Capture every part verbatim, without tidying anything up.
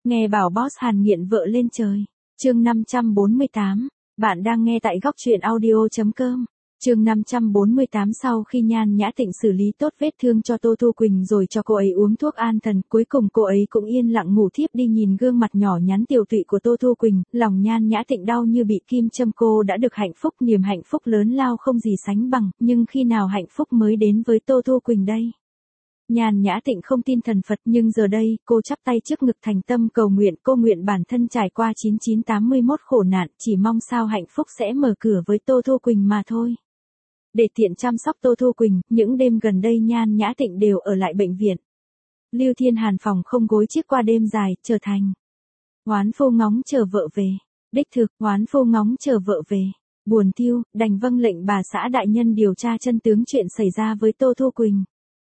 Nghe bảo boss Hàn nghiện vợ lên trời. Chương năm trăm bốn mươi tám. Bạn đang nghe tại góc truyện audio chấm com. Chương năm trăm bốn mươi tám. Sau khi Nhan Nhã Tịnh xử lý tốt vết thương cho Tô Thu Quỳnh rồi cho cô ấy uống thuốc an thần, cuối cùng cô ấy cũng yên lặng ngủ thiếp đi. Nhìn gương mặt nhỏ nhắn tiều tụy của Tô Thu Quỳnh, lòng Nhan Nhã Tịnh đau như bị kim châm. Cô đã được hạnh phúc, niềm hạnh phúc lớn lao không gì sánh bằng, nhưng khi nào hạnh phúc mới đến với Tô Thu Quỳnh đây? Nhan Nhã Tịnh không tin thần Phật, nhưng giờ đây, cô chắp tay trước ngực thành tâm cầu nguyện. Cô nguyện bản thân trải qua chín chín tám mươi mốt khổ nạn, chỉ mong sao hạnh phúc sẽ mở cửa với Tô Thu Quỳnh mà thôi. Để tiện chăm sóc Tô Thu Quỳnh, những đêm gần đây Nhan Nhã Tịnh đều ở lại bệnh viện. Lưu Thiên Hàn phòng không gối chiếc qua đêm dài, trở thành oán phu ngóng chờ vợ về. Đích thực, oán phu ngóng chờ vợ về. Buồn thiu, đành vâng lệnh bà xã đại nhân điều tra chân tướng chuyện xảy ra với Tô Thu Quỳnh.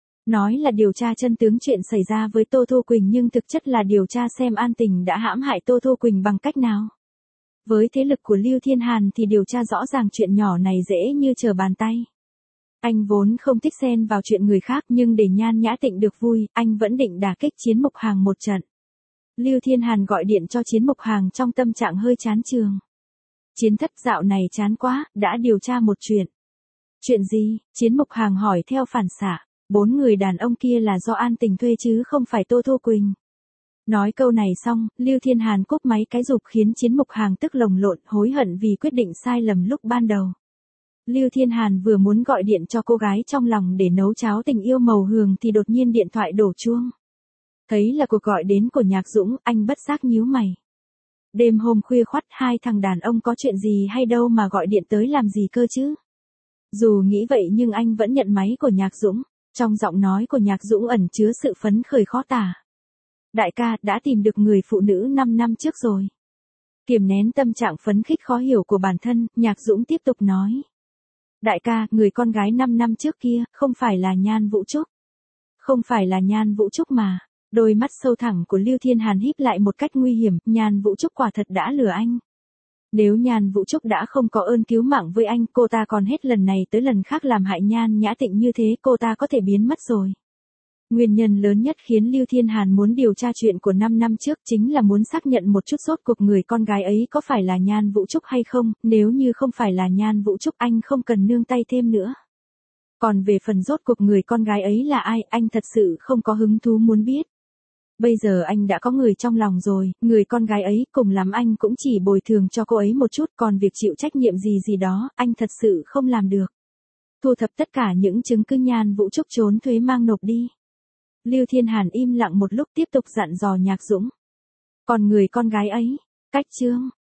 Nói là điều tra chân tướng chuyện xảy ra với Tô Thu Quỳnh nhưng thực chất là điều tra xem An Tình đã hãm hại Tô Thu Quỳnh bằng cách nào. Với thế lực của Lưu Thiên Hàn thì điều tra rõ ràng chuyện nhỏ này dễ như trở bàn tay. Anh vốn không thích xen vào chuyện người khác, nhưng để Nhan Nhã Tịnh được vui, anh vẫn định đả kích Chiến Mục Hàng một trận. Lưu Thiên Hàn gọi điện cho Chiến Mục Hàng trong tâm trạng hơi chán chường. Chiến thất, dạo này chán quá, đã điều tra một chuyện. Chuyện gì? Chiến Mục Hàng hỏi theo phản xạ. Bốn người đàn ông kia là do An Tình thuê chứ không phải Tô Thu Quỳnh. Nói câu này xong, Lưu Thiên Hàn cúp máy cái rụp khiến Chiến Mục Hàng tức lồng lộn, hối hận vì quyết định sai lầm lúc ban đầu. Lưu Thiên Hàn vừa muốn gọi điện cho cô gái trong lòng để nấu cháo tình yêu màu hường thì đột nhiên điện thoại đổ chuông. Thấy là cuộc gọi đến của Nhạc Dũng, anh bất giác nhíu mày. Đêm hôm khuya khoắt, hai thằng đàn ông có chuyện gì hay đâu mà gọi điện tới làm gì cơ chứ? Dù nghĩ vậy nhưng anh vẫn nhận máy của Nhạc Dũng. Trong giọng nói của Nhạc Dũng ẩn chứa sự phấn khởi khó tả. Đại ca, đã tìm được người phụ nữ năm năm trước rồi. Kiềm nén tâm trạng phấn khích khó hiểu của bản thân, Nhạc Dũng tiếp tục nói. Đại ca, người con gái năm năm trước kia, không phải là Nhan Vũ Trúc. Không phải là Nhan Vũ Trúc mà. Đôi mắt sâu thẳm của Lưu Thiên Hàn híp lại một cách nguy hiểm, Nhan Vũ Trúc quả thật đã lừa anh. Nếu Nhan Vũ Trúc đã không có ơn cứu mạng với anh, cô ta còn hết lần này tới lần khác làm hại Nhan Nhã Tịnh như thế, cô ta có thể biến mất rồi. Nguyên nhân lớn nhất khiến Lưu Thiên Hàn muốn điều tra chuyện của năm năm trước chính là muốn xác nhận một chút rốt cuộc người con gái ấy có phải là Nhan Vũ Trúc hay không, nếu như không phải là Nhan Vũ Trúc anh không cần nương tay thêm nữa. Còn về phần rốt cuộc người con gái ấy là ai, anh thật sự không có hứng thú muốn biết. Bây giờ anh đã có người trong lòng rồi, người con gái ấy, cùng lắm anh cũng chỉ bồi thường cho cô ấy một chút, còn việc chịu trách nhiệm gì gì đó, anh thật sự không làm được. Thu thập tất cả những chứng cứ Nhan Vũ Trúc trốn thuế mang nộp đi. Lưu Thiên Hàn im lặng một lúc tiếp tục dặn dò Nhạc Dũng. Còn người con gái ấy, cách chương,